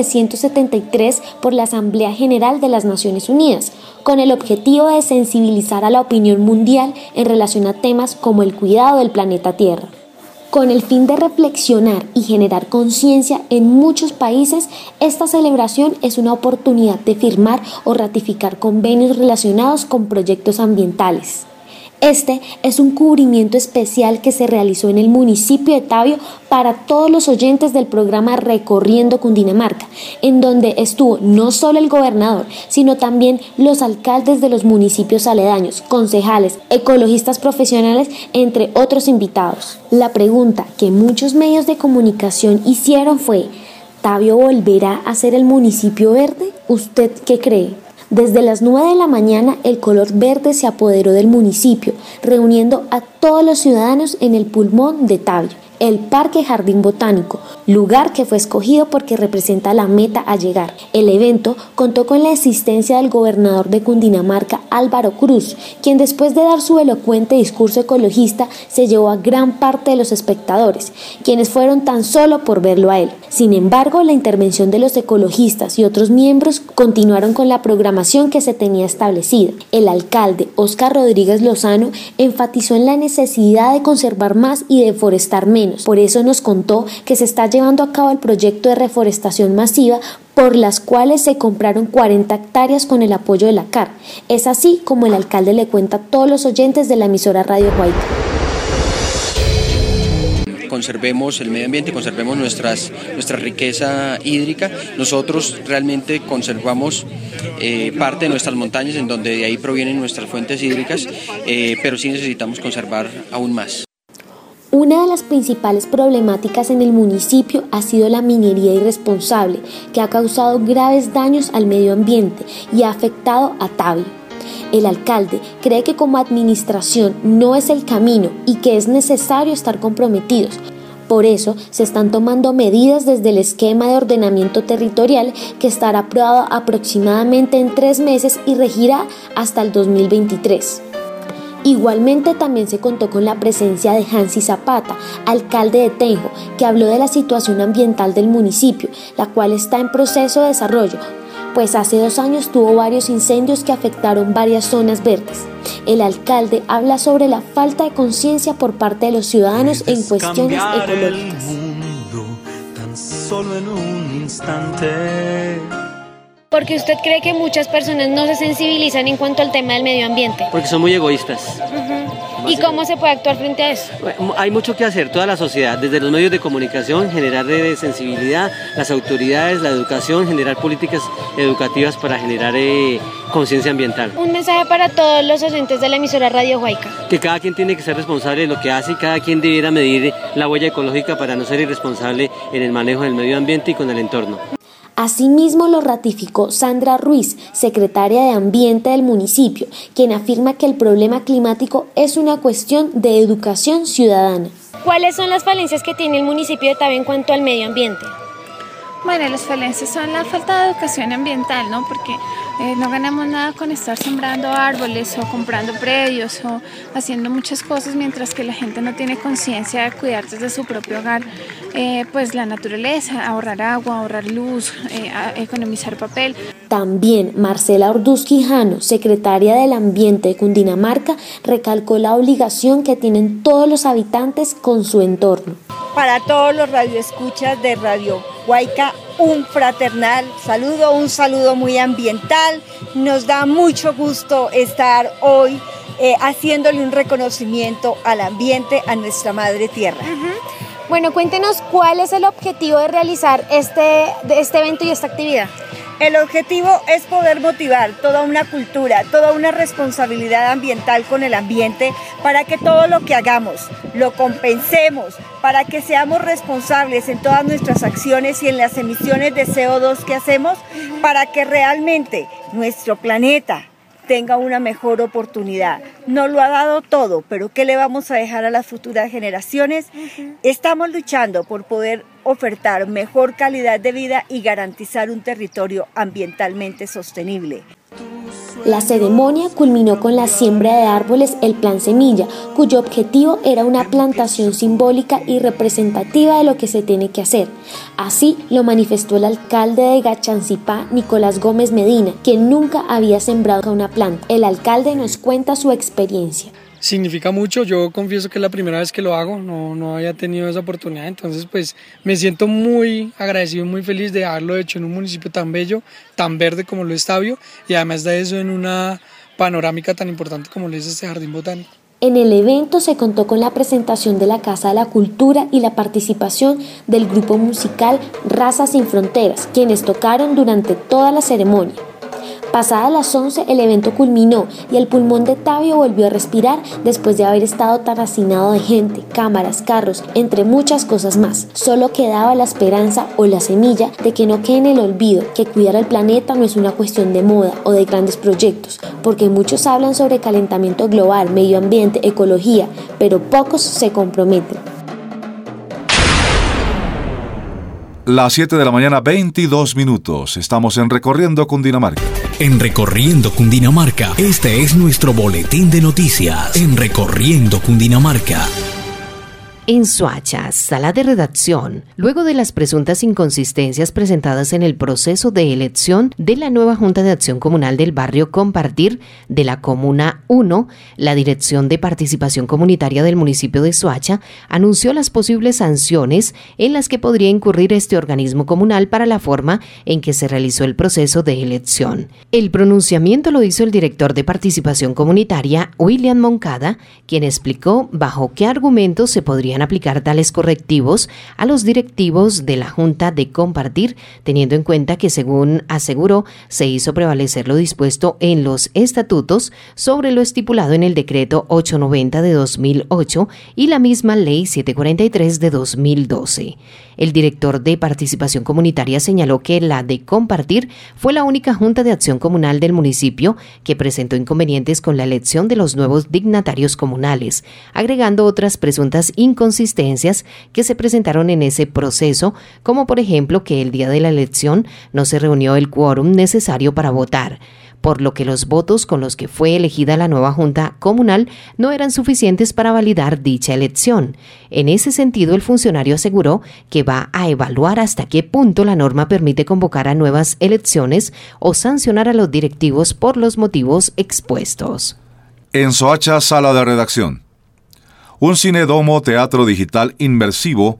1973 por la Asamblea General de las Naciones Unidas, con el objetivo de sensibilizar a la opinión mundial en relación a temas como el cuidado del planeta Tierra. Con el fin de reflexionar y generar conciencia en muchos países, esta celebración es una oportunidad de firmar o ratificar convenios relacionados con proyectos ambientales. Este es un cubrimiento especial que se realizó en el municipio de Tabio para todos los oyentes del programa Recorriendo Cundinamarca, en donde estuvo no solo el gobernador, sino también los alcaldes de los municipios aledaños, concejales, ecologistas profesionales, entre otros invitados. La pregunta que muchos medios de comunicación hicieron fue: ¿Tabio volverá a ser el municipio verde? ¿Usted qué cree? Desde las 9 de la mañana el color verde se apoderó del municipio, reuniendo a todos los ciudadanos en el pulmón de Tabio, el Parque Jardín Botánico, lugar que fue escogido porque representa la meta a llegar. El evento contó con la asistencia del gobernador de Cundinamarca, Álvaro Cruz, quien después de dar su elocuente discurso ecologista se llevó a gran parte de los espectadores, quienes fueron tan solo por verlo a él. Sin embargo, la intervención de los ecologistas y otros miembros continuaron con la programación que se tenía establecida. El alcalde, Óscar Rodríguez Lozano, enfatizó en la necesidad de conservar más y deforestar menos. Por eso nos contó que se está llevando a cabo el proyecto de reforestación masiva, por las cuales se compraron 40 hectáreas con el apoyo de la CAR. Es así como el alcalde le cuenta a todos los oyentes de la emisora Radio Huayca. Conservemos el medio ambiente, conservemos nuestra riqueza hídrica. Nosotros realmente conservamos parte de nuestras montañas, en donde de ahí provienen nuestras fuentes hídricas, pero sí necesitamos conservar aún más. Una de las principales problemáticas en el municipio ha sido la minería irresponsable, que ha causado graves daños al medio ambiente y ha afectado a Tabio. El alcalde cree que como administración no es el camino y que es necesario estar comprometidos. Por eso se están tomando medidas desde el esquema de ordenamiento territorial, que estará aprobado aproximadamente en 3 meses y regirá hasta el 2023. Igualmente también se contó con la presencia de Hansi Zapata, alcalde de Tenjo, que habló de la situación ambiental del municipio, la cual está en proceso de desarrollo, pues hace 2 años tuvo varios incendios que afectaron varias zonas verdes. El alcalde habla sobre la falta de conciencia por parte de los ciudadanos en cuestiones ecológicas. El mundo tan solo en un instante. ¿Por qué usted cree que muchas personas no se sensibilizan en cuanto al tema del medio ambiente? Porque son muy egoístas. ¿Y cómo se puede actuar frente a eso? Hay mucho que hacer, toda la sociedad, desde los medios de comunicación, generar sensibilidad, las autoridades, la educación, generar políticas educativas para generar conciencia ambiental. Un mensaje para todos los oyentes de la emisora Radio Huayca. Que cada quien tiene que ser responsable de lo que hace y cada quien debiera medir la huella ecológica para no ser irresponsable en el manejo del medio ambiente y con el entorno. Asimismo lo ratificó Sandra Ruiz, secretaria de Ambiente del municipio, quien afirma que el problema climático es una cuestión de educación ciudadana. ¿Cuáles son las falencias que tiene el municipio de Tabio en cuanto al medio ambiente? Bueno, las falencias son la falta de educación ambiental, ¿no? Porque no ganamos nada con estar sembrando árboles o comprando predios o haciendo muchas cosas mientras que la gente no tiene conciencia de cuidar desde su propio hogar, pues la naturaleza, ahorrar agua, ahorrar luz, economizar papel. También Marcela Orduz Quijano, secretaria del Ambiente de Cundinamarca, recalcó la obligación que tienen todos los habitantes con su entorno. Para todos los radioescuchas de Radio Huayca, un fraternal saludo, un saludo muy ambiental. Nos da mucho gusto estar hoy haciéndole un reconocimiento al ambiente, a nuestra madre tierra. Bueno, cuéntenos cuál es el objetivo de realizar este evento y esta actividad. El objetivo es poder motivar toda una cultura, toda una responsabilidad ambiental con el ambiente para que todo lo que hagamos lo compensemos, para que seamos responsables en todas nuestras acciones y en las emisiones de CO2 que hacemos, para que realmente nuestro planeta tenga una mejor oportunidad. Nos lo ha dado todo, pero ¿qué le vamos a dejar a las futuras generaciones? Estamos luchando por poder ofertar mejor calidad de vida y garantizar un territorio ambientalmente sostenible. La ceremonia culminó con la siembra de árboles El Plan Semilla, cuyo objetivo era una plantación simbólica y representativa de lo que se tiene que hacer. Así lo manifestó el alcalde de Gachancipá, Nicolás Gómez Medina, quien nunca había sembrado una planta. El alcalde nos cuenta su experiencia. Significa mucho, yo confieso que es la primera vez que lo hago, no había tenido esa oportunidad, entonces pues me siento muy agradecido y muy feliz de haberlo hecho en un municipio tan bello, tan verde como lo es Tabio, y además de eso en una panorámica tan importante como lo es este jardín botánico. En el evento se contó con la presentación de la Casa de la Cultura y la participación del grupo musical Raza Sin Fronteras, quienes tocaron durante toda la ceremonia. Pasadas las 11, el evento culminó y el pulmón de Tabio volvió a respirar después de haber estado tan hacinado de gente, cámaras, carros, entre muchas cosas más. Solo quedaba la esperanza o la semilla de que no quede en el olvido que cuidar al planeta no es una cuestión de moda o de grandes proyectos, porque muchos hablan sobre calentamiento global, medio ambiente, ecología, pero pocos se comprometen. Las 7 de la mañana, 22 minutos. Estamos en Recorriendo Cundinamarca. En Recorriendo Cundinamarca, este es nuestro boletín de noticias. En Recorriendo Cundinamarca. En Soacha, sala de redacción, luego de las presuntas inconsistencias presentadas en el proceso de elección de la nueva Junta de Acción Comunal del barrio Compartir de la Comuna 1, la Dirección de Participación Comunitaria del municipio de Soacha anunció las posibles sanciones en las que podría incurrir este organismo comunal para la forma en que se realizó el proceso de elección. El pronunciamiento lo hizo el director de Participación Comunitaria, William Moncada, quien explicó bajo qué argumentos se podrían aplicar tales correctivos a los directivos de la Junta de Compartir, teniendo en cuenta que, según aseguró, se hizo prevalecer lo dispuesto en los estatutos sobre lo estipulado en el decreto 890 de 2008 y la misma ley 743 de 2012. El director de Participación Comunitaria señaló que la de Compartir fue la única Junta de Acción Comunal del municipio que presentó inconvenientes con la elección de los nuevos dignatarios comunales, agregando otras presuntas inconsistencias que se presentaron en ese proceso, como por ejemplo que el día de la elección no se reunió el quórum necesario para votar, por lo que los votos con los que fue elegida la nueva Junta Comunal no eran suficientes para validar dicha elección. En ese sentido, el funcionario aseguró que va a evaluar hasta qué punto la norma permite convocar a nuevas elecciones o sancionar a los directivos por los motivos expuestos. En Soacha, sala de redacción. Un cinedomo teatro digital inmersivo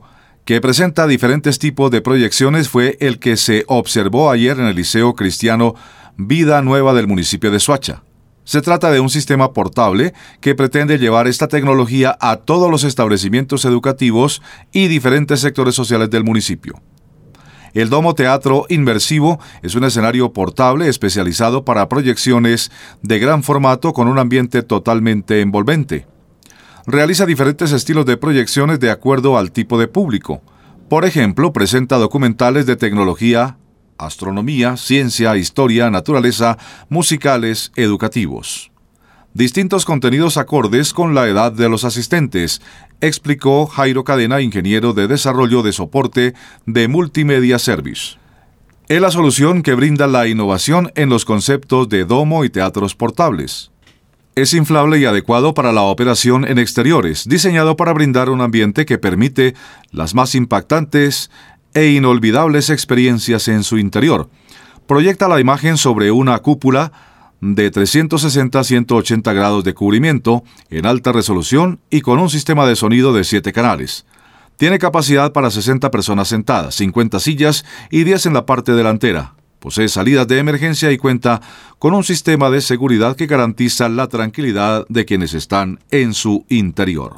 que presenta diferentes tipos de proyecciones, fue el que se observó ayer en el Liceo Cristiano Vida Nueva del municipio de Soacha. Se trata de un sistema portable que pretende llevar esta tecnología a todos los establecimientos educativos y diferentes sectores sociales del municipio. El Domo Teatro Inmersivo es un escenario portable especializado para proyecciones de gran formato con un ambiente totalmente envolvente. Realiza diferentes estilos de proyecciones de acuerdo al tipo de público. Por ejemplo, presenta documentales de tecnología, astronomía, ciencia, historia, naturaleza, musicales, educativos. Distintos contenidos acordes con la edad de los asistentes, explicó Jairo Cadena, ingeniero de desarrollo de soporte de Multimedia Service. Es la solución que brinda la innovación en los conceptos de domo y teatros portables. Es inflable y adecuado para la operación en exteriores, diseñado para brindar un ambiente que permite las más impactantes e inolvidables experiencias en su interior. Proyecta la imagen sobre una cúpula de 360 a 180 grados de cubrimiento en alta resolución y con un sistema de sonido de 7 canales. Tiene capacidad para 60 personas sentadas, 50 sillas y 10 en la parte delantera. Posee salidas de emergencia y cuenta con un sistema de seguridad que garantiza la tranquilidad de quienes están en su interior.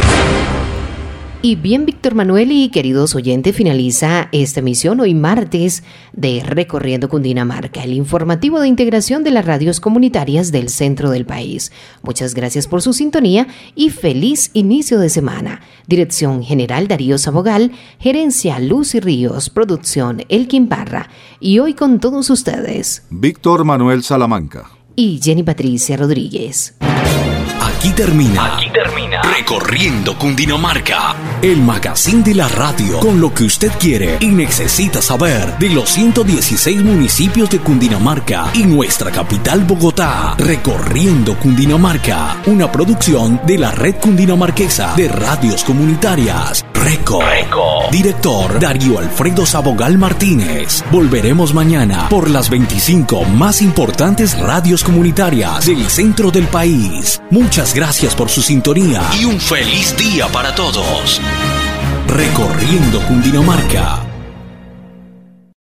Y bien, Víctor Manuel y queridos oyentes, finaliza esta emisión hoy martes de Recorriendo Cundinamarca, el informativo de integración de las radios comunitarias del centro del país. Muchas gracias por su sintonía y feliz inicio de semana. Dirección General Darío Sabogal, Gerencia Lucy Ríos, Producción Elkin Parra. Y hoy con todos ustedes, Víctor Manuel Salamanca y Jenny Patricia Rodríguez. Aquí termina Recorriendo Cundinamarca, el magazine de la radio, con lo que usted quiere y necesita saber de los 116 municipios de Cundinamarca y nuestra capital Bogotá. Recorriendo Cundinamarca, una producción de la Red Cundinamarquesa de Radios Comunitarias. Reco. Director Darío Alfredo Sabogal Martínez. Volveremos mañana por las 25 más importantes radios comunitarias del centro del país. Muchas gracias por su sintonía y un feliz día para todos. Recorriendo Cundinamarca.